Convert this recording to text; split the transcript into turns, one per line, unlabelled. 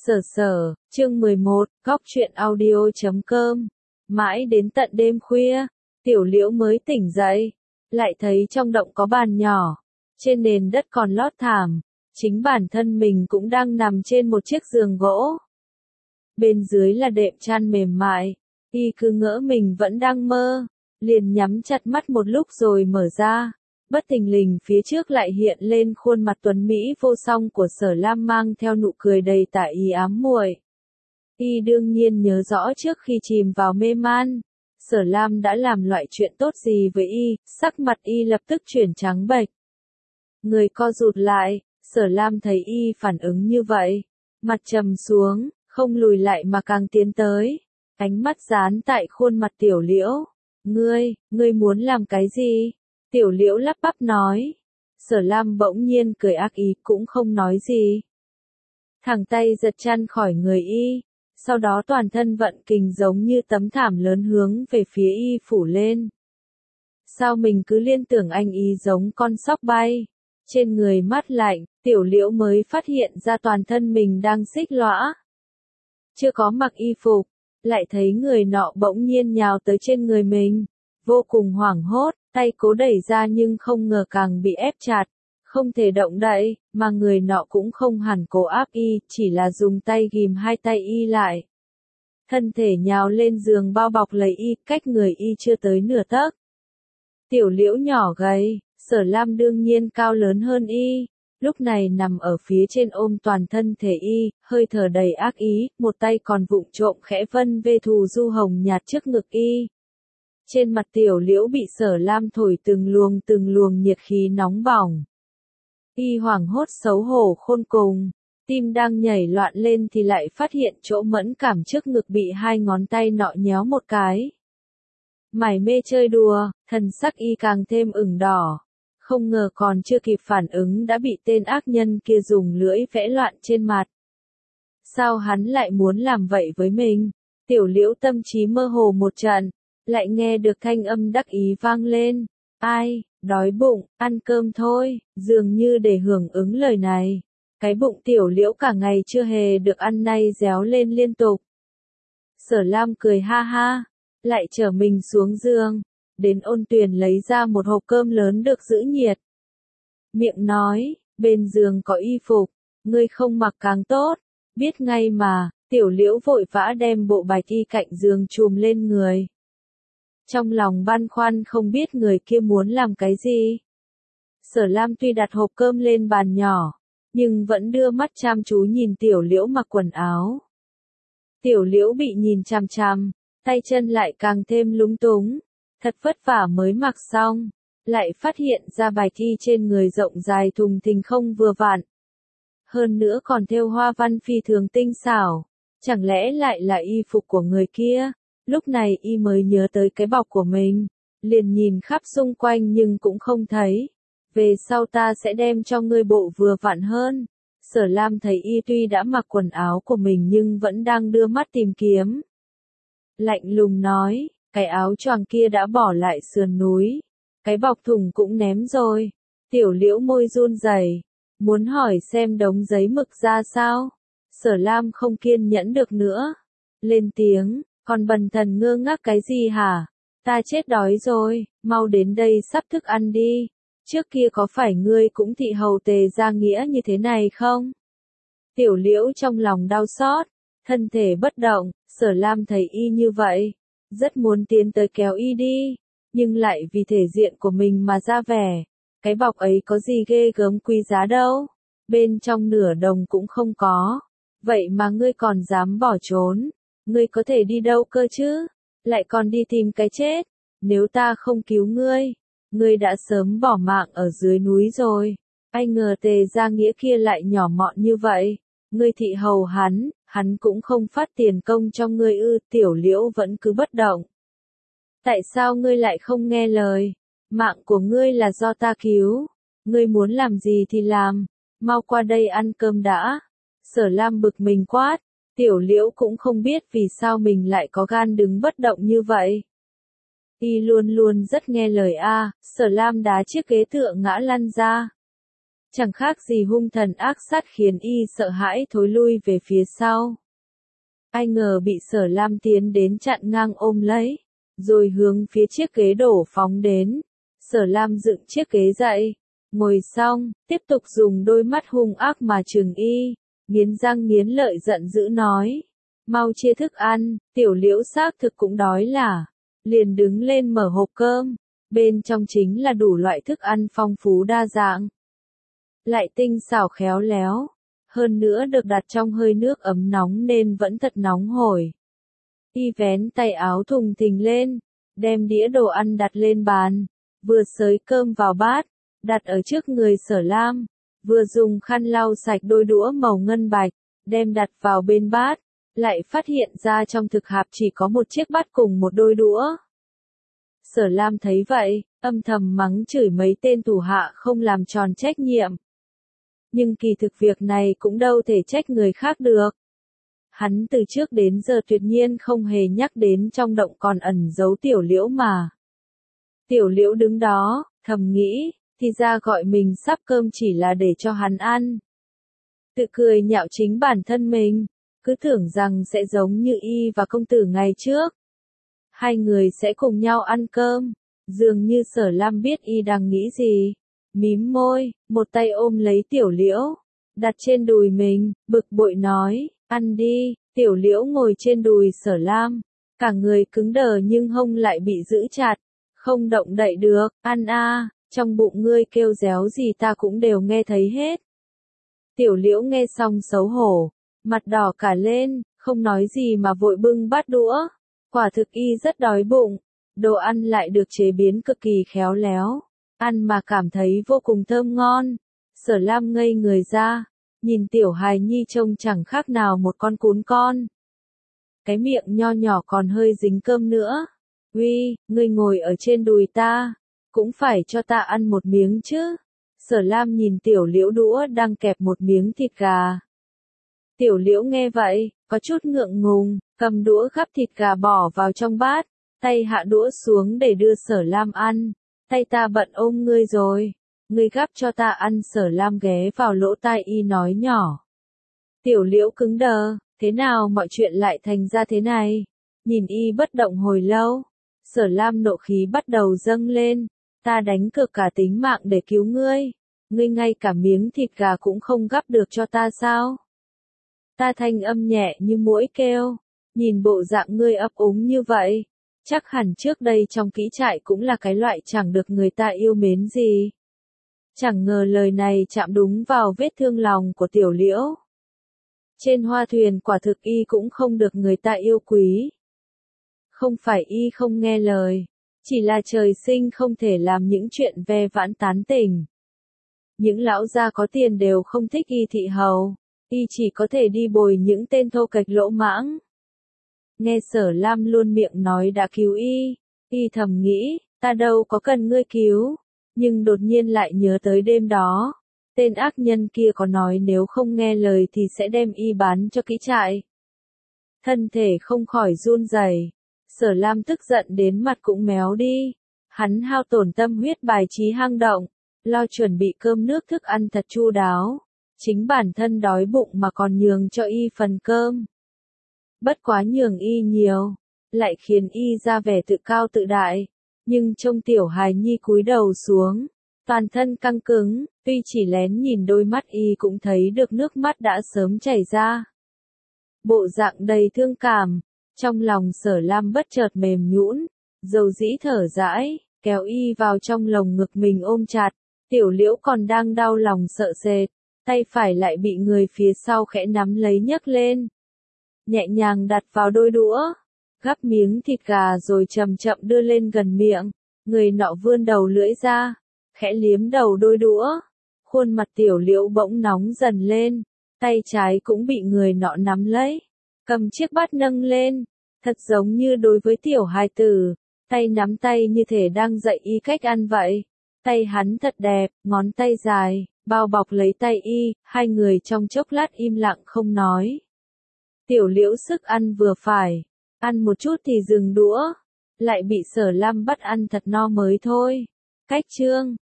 Chương 11, Góc truyện audio.com. Mãi đến tận đêm khuya, Tiểu Liễu mới tỉnh dậy, lại thấy trong động có bàn nhỏ, trên nền đất còn lót thảm, chính bản thân mình cũng đang nằm trên một chiếc giường gỗ. Bên dưới là đệm chăn mềm mại, y cứ ngỡ mình vẫn đang mơ, liền nhắm chặt mắt một lúc rồi mở ra. Bất thình lình phía trước lại hiện lên khuôn mặt tuấn Mỹ vô song của Sở Lam mang theo nụ cười đầy tà ý ám muội. Y đương nhiên nhớ rõ trước khi chìm vào mê man, Sở Lam đã làm loại chuyện tốt gì với y, sắc mặt y lập tức chuyển trắng bệch. Người co rụt lại, Sở Lam thấy y phản ứng như vậy, mặt trầm xuống, không lùi lại mà càng tiến tới, ánh mắt dán tại khuôn mặt Tiểu Liễu. Ngươi muốn làm cái gì? Tiểu Liễu lắp bắp nói. Sở Lam bỗng nhiên cười ác ý cũng không nói gì. Thẳng tay giật chăn khỏi người y, sau đó toàn thân vận kình giống như tấm thảm lớn hướng về phía y phủ lên. Sao mình cứ liên tưởng anh y giống con sóc bay? Trên người mát lạnh, Tiểu Liễu mới phát hiện ra toàn thân mình đang xích lõa. Chưa có mặc y phục, lại thấy người nọ bỗng nhiên nhào tới trên người mình, vô cùng hoảng hốt. Tay cố đẩy ra nhưng không ngờ càng bị ép chặt, không thể động đậy, mà người nọ cũng không hẳn cố áp y, chỉ là dùng tay ghìm hai tay y lại. Thân thể nhào lên giường bao bọc lấy y, cách người y chưa tới nửa tấc. Tiểu Liễu nhỏ gầy, Sở Lam đương nhiên cao lớn hơn y, lúc này nằm ở phía trên ôm toàn thân thể y, hơi thở đầy ác ý, một tay còn vụng trộm khẽ vân về thù du hồng nhạt trước ngực y. Trên mặt Tiểu Liễu bị Sở Lam thổi từng luồng nhiệt khí nóng bỏng. Y hoảng hốt xấu hổ khôn cùng, tim đang nhảy loạn lên thì lại phát hiện chỗ mẫn cảm trước ngực bị hai ngón tay nọ nhéo một cái. Mải mê chơi đùa, thần sắc y càng thêm ửng đỏ. Không ngờ còn chưa kịp phản ứng đã bị tên ác nhân kia dùng lưỡi vẽ loạn trên mặt. Sao hắn lại muốn làm vậy với mình? Tiểu Liễu tâm trí mơ hồ một trận. Lại nghe được thanh âm đắc ý vang lên. Ai, đói bụng, ăn cơm thôi, dường như để hưởng ứng lời này. Cái bụng Tiểu Liễu cả ngày chưa hề được ăn nay réo lên liên tục. Sở Lam cười ha ha, lại chở mình xuống giường, đến ôn tuyền lấy ra một hộp cơm lớn được giữ nhiệt. Miệng nói, bên giường có y phục, ngươi không mặc càng tốt, biết ngay mà. Tiểu Liễu vội vã đem bộ bạch y cạnh giường trùm lên người. Trong lòng băn khoăn không biết người kia muốn làm cái gì. Sở Lam tuy đặt hộp cơm lên bàn nhỏ, nhưng vẫn đưa mắt chăm chú nhìn Tiểu Liễu mặc quần áo. Tiểu Liễu bị nhìn chằm chằm, tay chân lại càng thêm lúng túng, thật vất vả mới mặc xong, lại phát hiện ra bài thi trên người rộng dài thùng thình không vừa vặn. Hơn nữa còn thêu hoa văn phi thường tinh xảo, chẳng lẽ lại là y phục của người kia? Lúc này y mới nhớ tới cái bọc của mình, liền nhìn khắp xung quanh nhưng cũng không thấy. Về sau ta sẽ đem cho ngươi bộ vừa vặn hơn. Sở Lam thấy y tuy đã mặc quần áo của mình nhưng vẫn đang đưa mắt tìm kiếm. Lạnh lùng nói, cái áo choàng kia đã bỏ lại sườn núi. Cái bọc thùng cũng ném rồi. Tiểu Liễu môi run rẩy, muốn hỏi xem đống giấy mực ra sao. Sở Lam không kiên nhẫn được nữa. Lên tiếng. Còn bần thần ngơ ngác cái gì hả? Ta chết đói rồi, mau đến đây sắp thức ăn đi. Trước kia có phải ngươi cũng thị hầu Tề Gia Nghĩa như thế này không? Tiểu Liễu trong lòng đau xót, thân thể bất động, Sở Lam thấy y như vậy, rất muốn tiến tới kéo y đi, nhưng lại vì thể diện của mình mà ra vẻ. Cái bọc ấy có gì ghê gớm quý giá đâu, bên trong nửa đồng cũng không có, vậy mà ngươi còn dám bỏ trốn. Ngươi có thể đi đâu cơ chứ? Lại còn đi tìm cái chết. Nếu ta không cứu ngươi, ngươi đã sớm bỏ mạng ở dưới núi rồi. Ai ngờ Tề Gia Nghĩa kia lại nhỏ mọn như vậy. Ngươi thị hầu hắn cũng không phát tiền công cho ngươi ư? Tiểu Liễu vẫn cứ bất động. Tại sao ngươi lại không nghe lời? Mạng của ngươi là do ta cứu. Ngươi muốn làm gì thì làm. Mau qua đây ăn cơm đã. Sở Lam bực mình quát. Tiểu Liễu cũng không biết vì sao mình lại có gan đứng bất động như vậy. Y luôn luôn rất nghe lời Sở Lam đá chiếc ghế tựa ngã lăn ra. chẳng khác gì hung thần ác sát khiến y sợ hãi thối lui về phía sau. Ai ngờ bị Sở Lam tiến đến chặn ngang ôm lấy, rồi hướng phía chiếc ghế đổ phóng đến. Sở Lam dựng chiếc ghế dậy, ngồi xong, tiếp tục dùng đôi mắt hung ác mà trừng y, nghiến răng nghiến lợi giận dữ nói. Mau chia thức ăn, Tiểu Liễu xác thực cũng đói là. Liền đứng lên mở hộp cơm, bên trong chính là đủ loại thức ăn phong phú đa dạng. Lại tinh xảo khéo léo, hơn nữa được đặt trong hơi nước ấm nóng nên vẫn thật nóng hổi. Y vén tay áo thùng thình lên, đem đĩa đồ ăn đặt lên bàn, vừa xới cơm vào bát, đặt ở trước người Sở Lam, vừa dùng khăn lau sạch đôi đũa màu ngân bạch, đem đặt vào bên bát, lại phát hiện ra trong thực hạp chỉ có một chiếc bát cùng một đôi đũa. Sở Lam thấy vậy, âm thầm mắng chửi mấy tên thủ hạ không làm tròn trách nhiệm. Nhưng kỳ thực việc này cũng đâu thể trách người khác được. Hắn từ trước đến giờ tuyệt nhiên không hề nhắc đến trong động còn ẩn giấu Tiểu Liễu mà. Tiểu Liễu đứng đó, thầm nghĩ, thì ra gọi mình sắp cơm chỉ là để cho hắn ăn. Tự cười nhạo chính bản thân mình, cứ tưởng rằng sẽ giống như y và công tử ngày trước. Hai người sẽ cùng nhau ăn cơm, dường như Sở Lam biết y đang nghĩ gì. Mím môi, một tay ôm lấy Tiểu Liễu, đặt trên đùi mình, bực bội nói, ăn đi. Tiểu Liễu ngồi trên đùi Sở Lam, cả người cứng đờ nhưng hông lại bị giữ chặt, không động đậy được, ăn a, trong bụng ngươi kêu réo gì ta cũng đều nghe thấy hết. Tiểu Liễu nghe xong xấu hổ, mặt đỏ cả lên, không nói gì mà vội bưng bát đũa, quả thực y rất đói bụng, đồ ăn lại được chế biến cực kỳ khéo léo, ăn mà cảm thấy vô cùng thơm ngon. Sở Lam ngây người ra, nhìn tiểu hài nhi trông chẳng khác nào một con cún con. Cái miệng nho nhỏ còn hơi dính cơm nữa. Uy, ngươi ngồi ở trên đùi ta, cũng phải cho ta ăn một miếng chứ. Sở Lam nhìn Tiểu Liễu đũa đang kẹp một miếng thịt gà. Tiểu Liễu nghe vậy, có chút ngượng ngùng, cầm đũa gắp thịt gà bỏ vào trong bát, tay hạ đũa xuống để đưa Sở Lam ăn. Tay ta bận ôm ngươi rồi, ngươi gắp cho ta ăn. Sở Lam ghé vào lỗ tai y nói nhỏ. Tiểu Liễu cứng đờ, thế nào mọi chuyện lại thành ra thế này? Nhìn y bất động hồi lâu, Sở Lam nộ khí bắt đầu dâng lên, ta đánh cược cả tính mạng để cứu ngươi, ngươi ngay cả miếng thịt gà cũng không gắp được cho ta sao? Ta thanh âm nhẹ như muỗi kêu, nhìn bộ dạng ngươi ấp úng như vậy, chắc hẳn trước đây trong kỹ trại cũng là cái loại chẳng được người ta yêu mến gì. Chẳng ngờ lời này chạm đúng vào vết thương lòng của Tiểu Liễu. Trên hoa thuyền quả thực y cũng không được người ta yêu quý. Không phải y không nghe lời, chỉ là trời sinh không thể làm những chuyện ve vãn tán tỉnh. Những lão gia có tiền đều không thích y thị hầu, y chỉ có thể đi bồi những tên thô kệch lỗ mãng. Nghe Sở Lam luôn miệng nói đã cứu y thầm nghĩ, ta đâu có cần ngươi cứu, nhưng đột nhiên lại nhớ tới đêm đó. Tên ác nhân kia có nói nếu không nghe lời thì sẽ đem y bán cho kỹ trại. Thân thể không khỏi run rẩy. Sở Lam tức giận đến mặt cũng méo đi. Hắn hao tổn tâm huyết bài trí hang động, lo chuẩn bị cơm nước thức ăn thật chu đáo. Chính bản thân đói bụng mà còn nhường cho y phần cơm. Bất quá nhường y nhiều, lại khiến y ra vẻ tự cao tự đại. Nhưng trông tiểu hài nhi cúi đầu xuống, toàn thân căng cứng, tuy chỉ lén nhìn đôi mắt y cũng thấy được nước mắt đã sớm chảy ra. Bộ dạng đầy thương cảm, trong lòng Sở Lam bất chợt mềm nhũn, dầu dĩ thở dãi, kéo y vào trong lồng ngực mình ôm chặt. Tiểu Liễu còn đang đau lòng sợ sệt, tay phải lại bị người phía sau khẽ nắm lấy nhấc lên. Nhẹ nhàng đặt vào đôi đũa, gắp miếng thịt gà rồi chậm chậm đưa lên gần miệng. Người nọ vươn đầu lưỡi ra, khẽ liếm đầu đôi đũa. Khuôn mặt Tiểu Liễu bỗng nóng dần lên, tay trái cũng bị người nọ nắm lấy, cầm chiếc bát nâng lên, thật giống như đối với tiểu hài tử, tay nắm tay như thể đang dạy y cách ăn vậy. Tay hắn thật đẹp, ngón tay dài, bao bọc lấy tay y, hai người trong chốc lát im lặng không nói. Tiểu Liễu sức ăn vừa phải, ăn một chút thì dừng đũa, lại bị Sở Lam bắt ăn thật no mới thôi. Cách chương